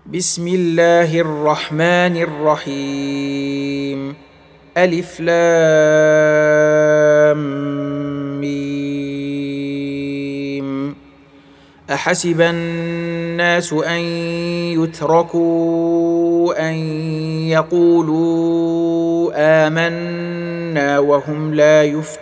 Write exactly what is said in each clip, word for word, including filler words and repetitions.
بسم الله الرحمن الرحيم. ألف لام ميم. أحسب الناس أن يتركوا أن يقولوا آمنا وهم لا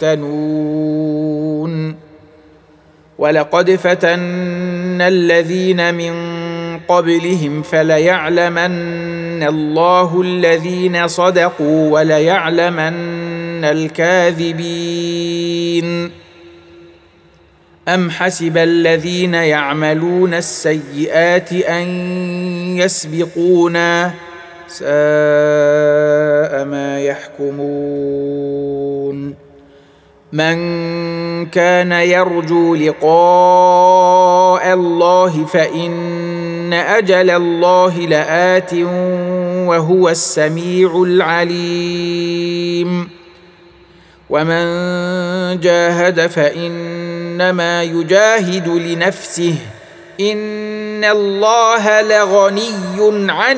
يفتنون. ولقد فتنا الذين من قبلهم فليعلمن الله الذين صدقوا وليعلمن الكاذبين. أم حسب الذين يعملون السيئات أن يسبقونا ساء ما يحكمون. من كان يرجو لقاء الله فإن أجل الله لآت وهو السميع العليم. ومن جاهد فإنما يجاهد لنفسه إن الله لغني عن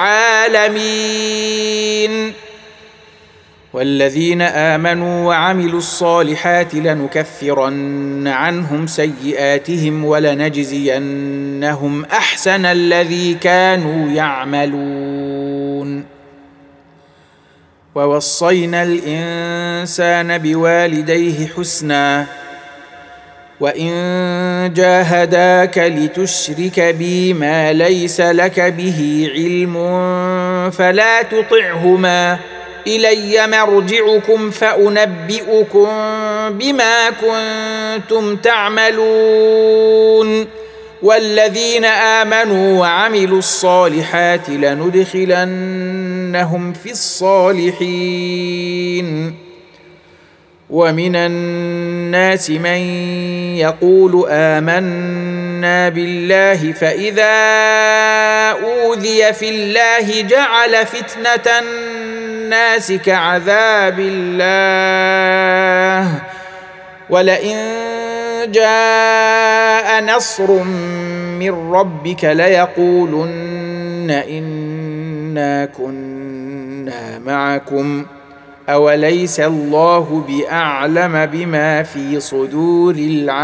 العالمين. والذين آمنوا وعملوا الصالحات لنكفرن عنهم سيئاتهم ولنجزينهم أحسن الذي كانوا يعملون. ووصينا الإنسان بوالديه حسنا وإن جاهداك لتشرك بي ما ليس لك به علم فلا تطعهما إلي مرجعكم فأنبئكم بما كنتم تعملون. والذين آمنوا وعملوا الصالحات لندخلنهم في الصالحين. ومن الناس من يقول آمنا بالله فإذا أوذي في الله جعل فتنة الناس كعذاب الله ولئن جاء نصر من ربك ليقولن إنا كنا معكم أوليس الله بأعلم بما في صدور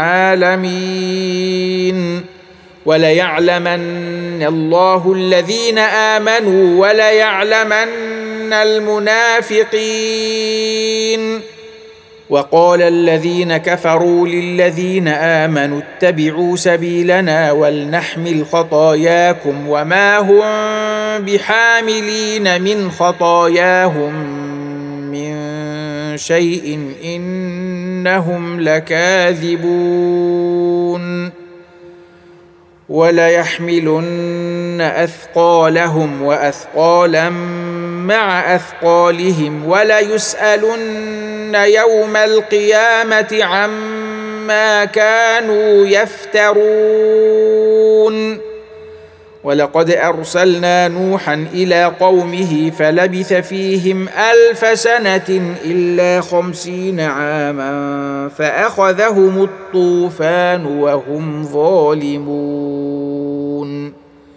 العالمين. وليعلمن الله الذين آمنوا وليعلمن المنافقين. وقال الذين كفروا للذين آمنوا اتبعوا سبيلنا ولنحمل خطاياكم وما هم بحاملين من خطاياهم من شيء إنهم لكاذبون. وليحملن أثقالهم وأثقالا مع أثقالهم وليسألن يوم القيامة عما كانوا يفترون. ولقد أرسلنا نوحا إلى قومه فلبث فيهم ألف سنة إلا خمسين عاما فأخذهم الطوفان وهم ظالمون.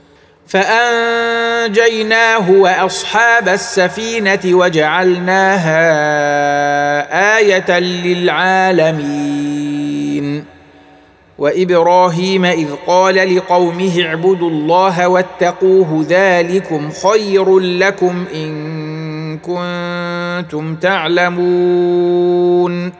فأنجيناه وأصحاب السفينة وجعلناها آية للعالمين. وإبراهيم إذ قال لقومه اعبدوا الله واتقوه ذلكم خير لكم إن كنتم تعلمون.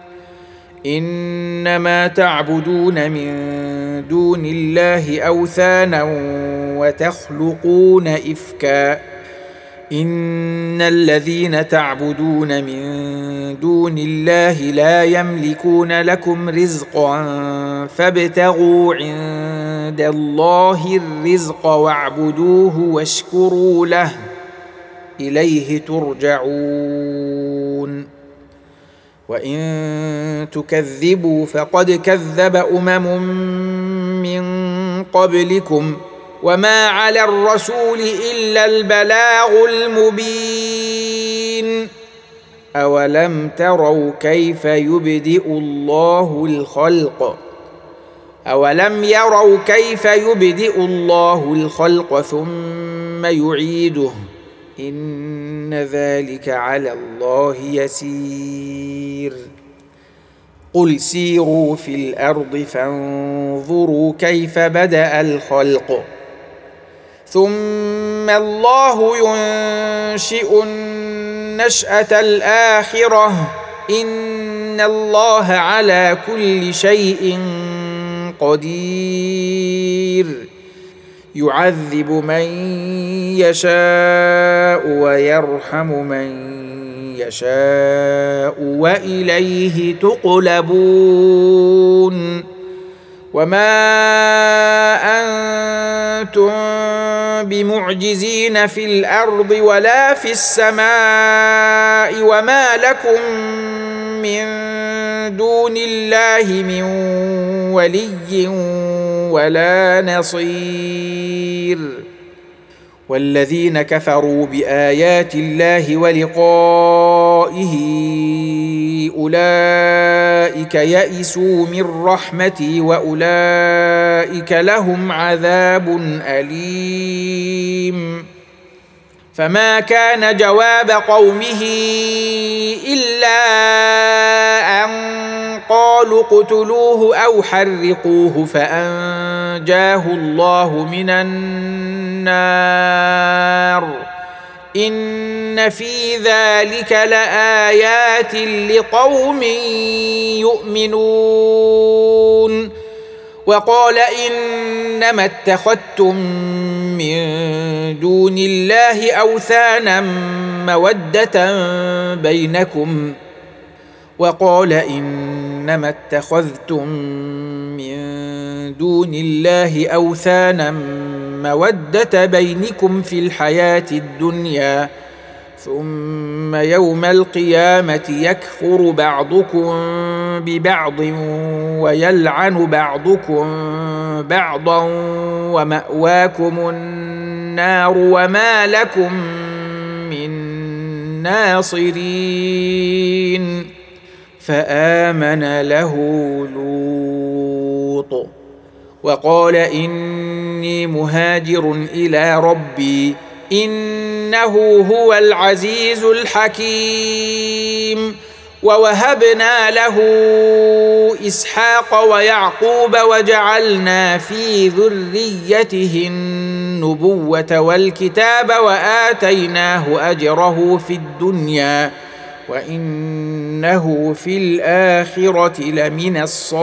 إنما تعبدون من دون الله أوثانا وتخلقون إفكا إن الذين تعبدون من دون الله لا يملكون لكم رزقا فابتغوا عند الله الرزق واعبدوه واشكروا له إليه ترجعون. وإن تكذبوا فقد كذب أمم من قبلكم وما على الرسول إلا البلاغ المبين. أولم تروا كيف يبدئ الله الخلق أولم يروا كيف يبدئ الله الخلق ثم يعيده إن ذلك على الله يسير قل سيروا في الأرض فانظروا كيف بدأ الخلق ثم الله ينشئ النشأة الآخرة إن الله على كل شيء قدير يعذب من يشاء ويرحم من يشاء وإليه تقلبون وما أنتم بمعجزين في الأرض ولا في السماء وما لكم من دون الله من ولي ولا نصير والذين كفروا بآيات الله ولقائه أولئك يئسوا من رحمتي وأولئك لهم عذاب أليم فما كان جواب قومه إلا أن قالوا اقتلوه أو حرقوه فأنجاه الله من النار إن في ذلك لآيات لقوم يؤمنون وقال إنما اتخذتم من دون الله أوثانا مودة بينكم وقال إنما اتخذتم من دون الله أوثانا مودة بينكم في الحياة الدنيا ثم يوم القيامة يكفر بعضكم ببعض ويلعن بعضكم بعضا ومأواكم النار وما لكم من ناصرين فآمن له لوط وقال إني مهاجر إلى ربي إنه هو العزيز الحكيم ووهبنا له إسحاق ويعقوب وجعلنا في ذريته النبوة والكتاب وآتيناه أجره في الدنيا وإنه في الآخرة لمن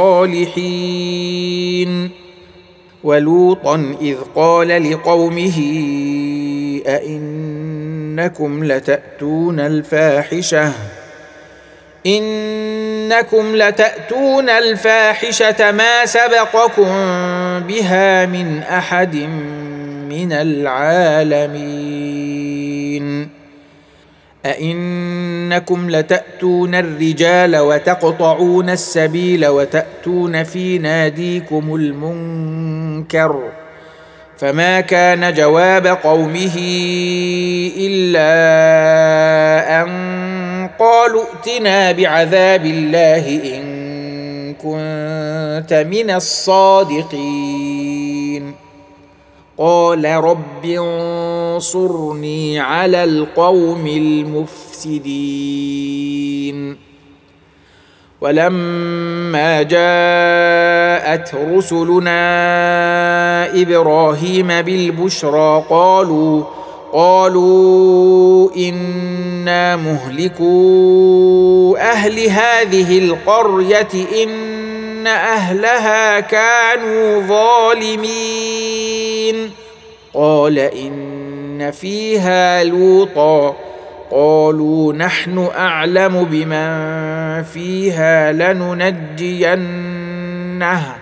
الصالحين ولوطا إذ قال لقومه أئنكم لتأتون الفاحشة إنكم لتأتون الفاحشة ما سبقكم بها من أحد من العالمين أئنكم لتأتون الرجال وتقطعون السبيل وتأتون في ناديكم المنكر فما كان جواب قومه إلا أن قالوا ائتنا بعذاب الله إن كنت من الصادقين قال رب انصرني على القوم المفسدين ولما جاءت رسلنا إبراهيم بالبشرى قالوا قالوا إنا مهلكو أهل هذه القرية إن أهلها كانوا ظالمين قال إن فيها لوطا قالوا نحن أعلم بمن فيها لننجينه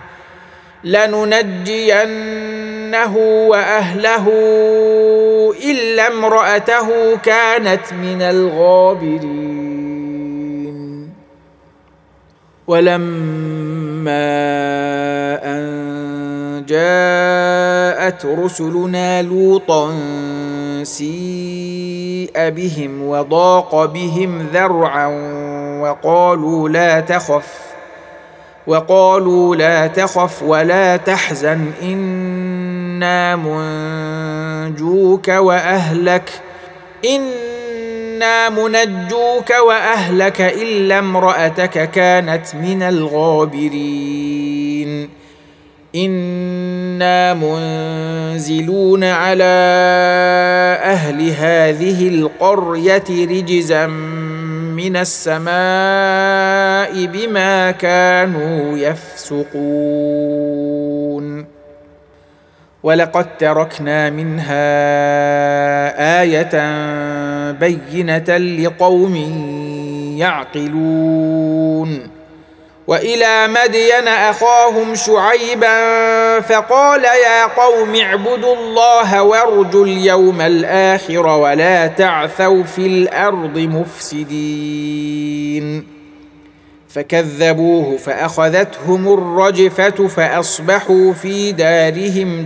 لننجينه وأهله إلا امرأته كانت من الغابرين ولما أن جاءت رسلنا لوطا سيء بهم وضاق بهم ذرعا وقالوا لا تخف وقالوا لا تخف ولا تحزن إنا منجوك وأهلك إنا منجوك وأهلك إلا امرأتك كانت من الغابرين إنا منزلون على أهل هذه القرية رجزا من السماء بما كانوا يفسقون ولقد تركنا منها آية بينة لقوم يعقلون وإلى مدين أخاهم شعيبا فقال يا قوم اعبدوا الله وارجوا اليوم الآخر ولا تعثوا في الأرض مفسدين فكذبوه فأخذتهم الرجفة فأصبحوا في دارهم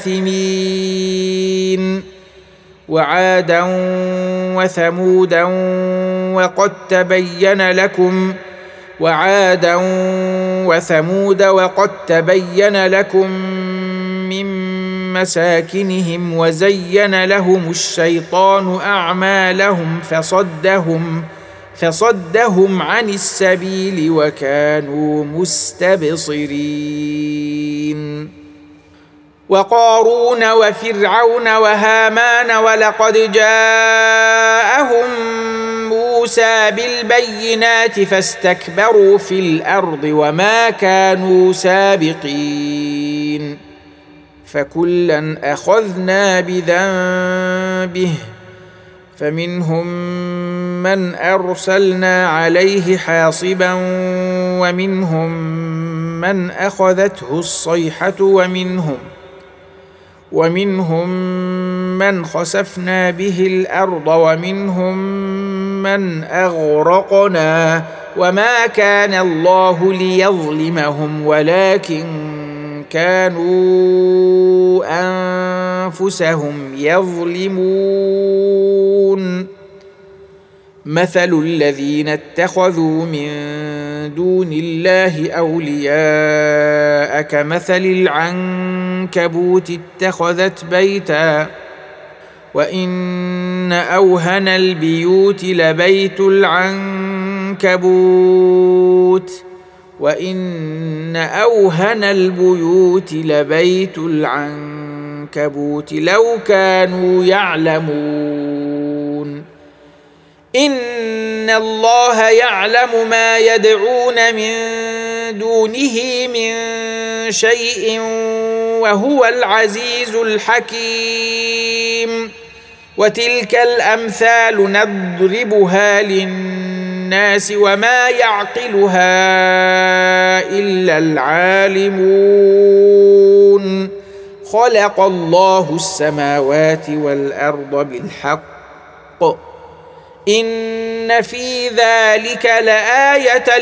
جاثمين وعادا وثمودا وقد تبين لكم وعادا وثمود وقد تبين لكم من مساكنهم وزين لهم الشيطان أعمالهم فصدهم فصدهم عن السبيل وكانوا مستبصرين وقارون وفرعون وهامان ولقد جاءهم موسى بالبينات فاستكبروا في الأرض وما كانوا سابقين فكلا أخذنا بذنبه فمنهم من أرسلنا عليه حاصبا ومنهم من أخذته الصيحة ومنهم ومنهم من خسفنا به الأرض ومنهم من أغرقنا وما كان الله ليظلمهم ولكن كانوا أنفسهم يظلمون مثل الذين اتخذوا من دون الله أولياء كمثل العنكبوت اتخذت بيتا وإن أوهن البيوت لبيت العنكبوت وإن أوهن البيوت لبيت العنكبوت لو كانوا يعلمون إن الله يعلم ما يدعون من دونه من شيء وهو العزيز الحكيم وتلك الأمثال نضربها للناس وما يعقلها إلا العالمون خلق الله السماوات والأرض بالحق إن في ذلك لآية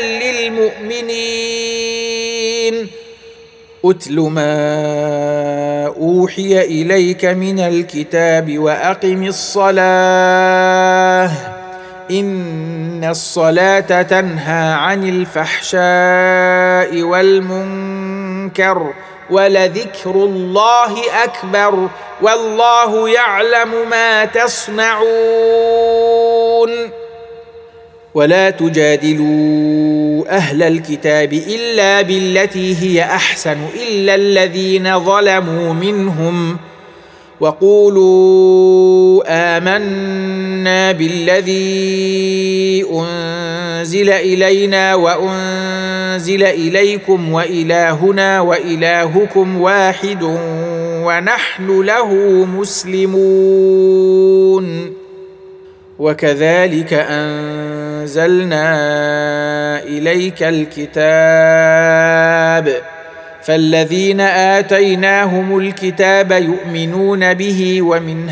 للمؤمنين أتل ما أوحي إليك من الكتاب وأقم الصلاة إن الصلاة تنهى عن الفحشاء والمنكر ولذكر الله أكبر والله يعلم ما تصنعون ولا تجادلوا أهل الكتاب إلا بالتي هي أحسن إلا الذين ظلموا منهم وقولوا آمنا بالذي أنزل إلينا وأنزل إليكم وإلهنا وإلهكم واحد ونحن له مسلمون وكذلك أنزلنا إليك الكتاب فالذين آتيناهم الكتاب يؤمنون به ومن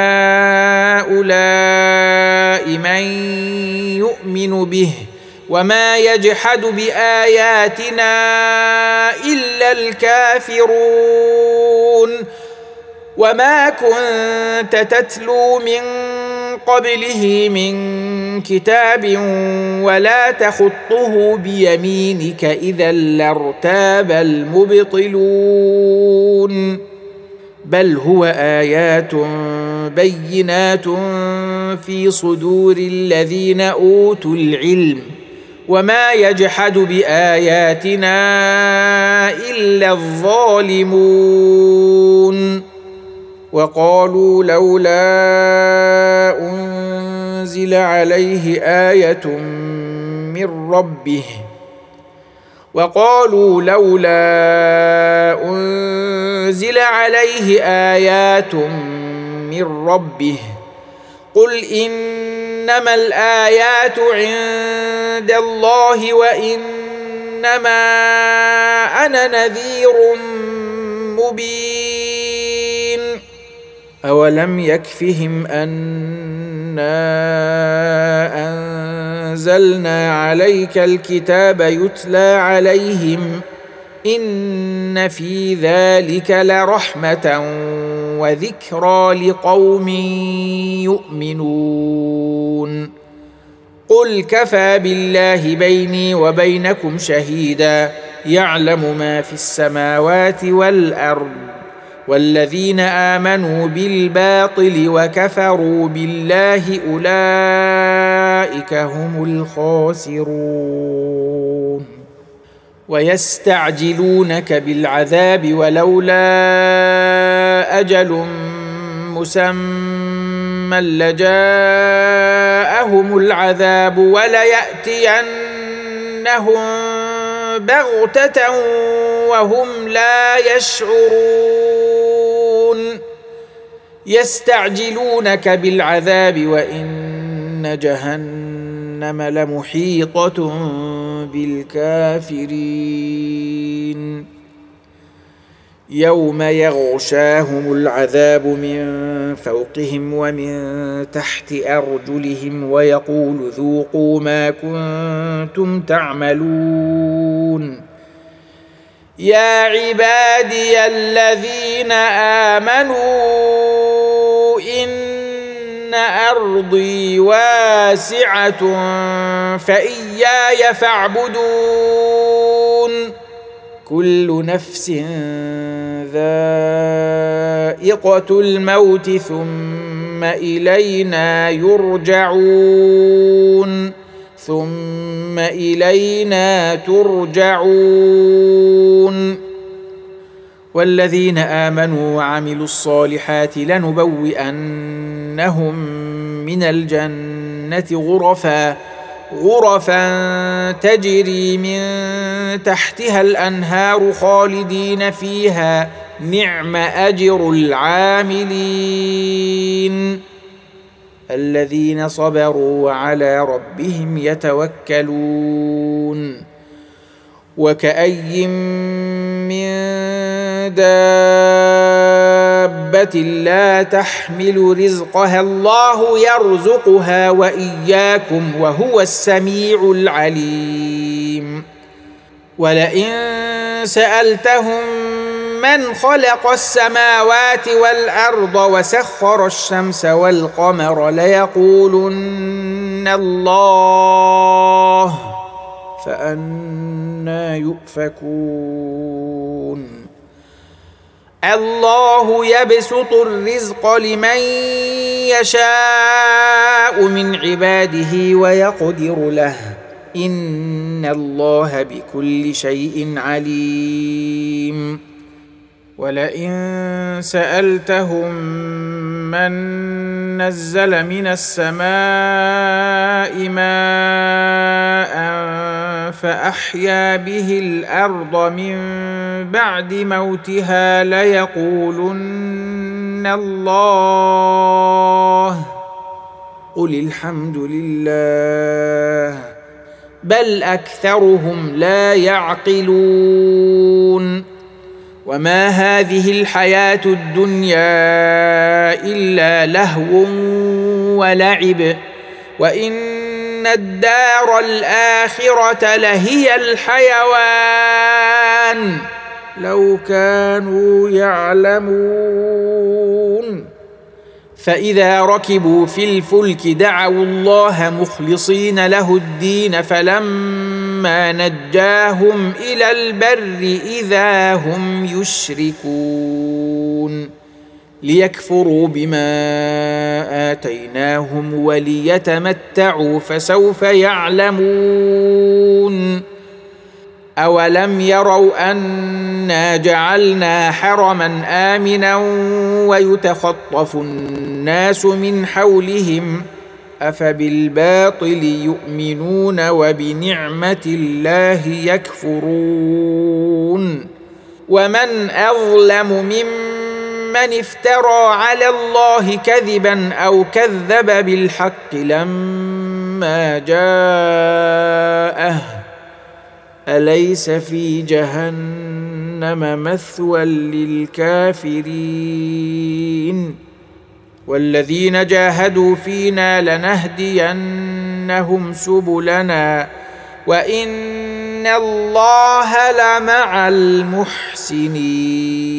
هؤلاء من يؤمن به وما يجحد بآياتنا إلا الكافرون وما كنت تتلو من قبله من كتاب ولا تخطه بيمينك إذا لارتاب المبطلون بل هو آيات بينات في صدور الذين أوتوا العلم وما يجحد بآياتنا إلا الظالمون وقالوا لولا أنزل عليه آية من ربه وقالوا لولا أنزل عليه آيات من ربه قل إنما الآيات عند الله وإنما أنا نذير مبين أولم يكفهم أنا أنزلنا عليك الكتاب يتلى عليهم إن في ذلك لرحمة وذكرى لقوم يؤمنون قل كفى بالله بيني وبينكم شهيدا يعلم ما في السماوات والأرض والذين آمنوا بالباطل وكفروا بالله أولئك هم الخاسرون ويستعجلونك بالعذاب ولولا أجل مسمى لجاءهم العذاب وليأتينهم بغتة وهم لا يشعرون يستعجلونك بالعذاب وإن جهنم لمحيطة بالكافرين يوم يغشاهم العذاب من فوقهم ومن تحت أرجلهم ويقول ذوقوا ما كنتم تعملون يا عبادي الذين آمنوا إن أرضي واسعة فإياي فاعبدون كل نفس ذائقة الموت ثم إلينا يرجعون ثم إلينا ترجعون والذين آمنوا وعملوا الصالحات لنبوئنهم من الجنة غرفا غرفا تجري من تحتها الأنهار خالدين فيها نعم أجر العاملين الذين صبروا وعلى ربهم يتوكلون وكأي من دابة لا تحمل رزقها الله يرزقها وإياكم وهو السميع العليم ولئن سألتهم من خلق السماوات والأرض وسخر الشمس والقمر ليقولن الله فأنى يؤفكون الله يبسط الرزق لمن يشاء من عباده ويقدر له إن الله بكل شيء عليم ولئن سألتهم من نزل من السماء ماء فأحيا به الأرض من بعد موتها ليقولن الله قل الحمد لله بل أكثرهم لا يعقلون وما هذه الحياة الدنيا إلا لهو ولعب وإن الدار الآخرة لهي الحيوان لو كانوا يعلمون فإذا ركبوا في الفلك دعوا الله مخلصين له الدين فلما نجاهم إلى البر إذا هم يشركون ليكفروا بما آتيناهم وليتمتعوا فسوف يعلمون أولم يروا أنا جعلنا حرما آمنا ويتخطف الناس من حولهم أفبالباطل يؤمنون وبنعمة الله يكفرون ومن أظلم ممن افترى على الله كذبا أو كذب بالحق لما جاءه أليس في جهنم مثوى للكافرين والذين جاهدوا فينا لنهدينهم سبلنا وإن الله لمع المحسنين.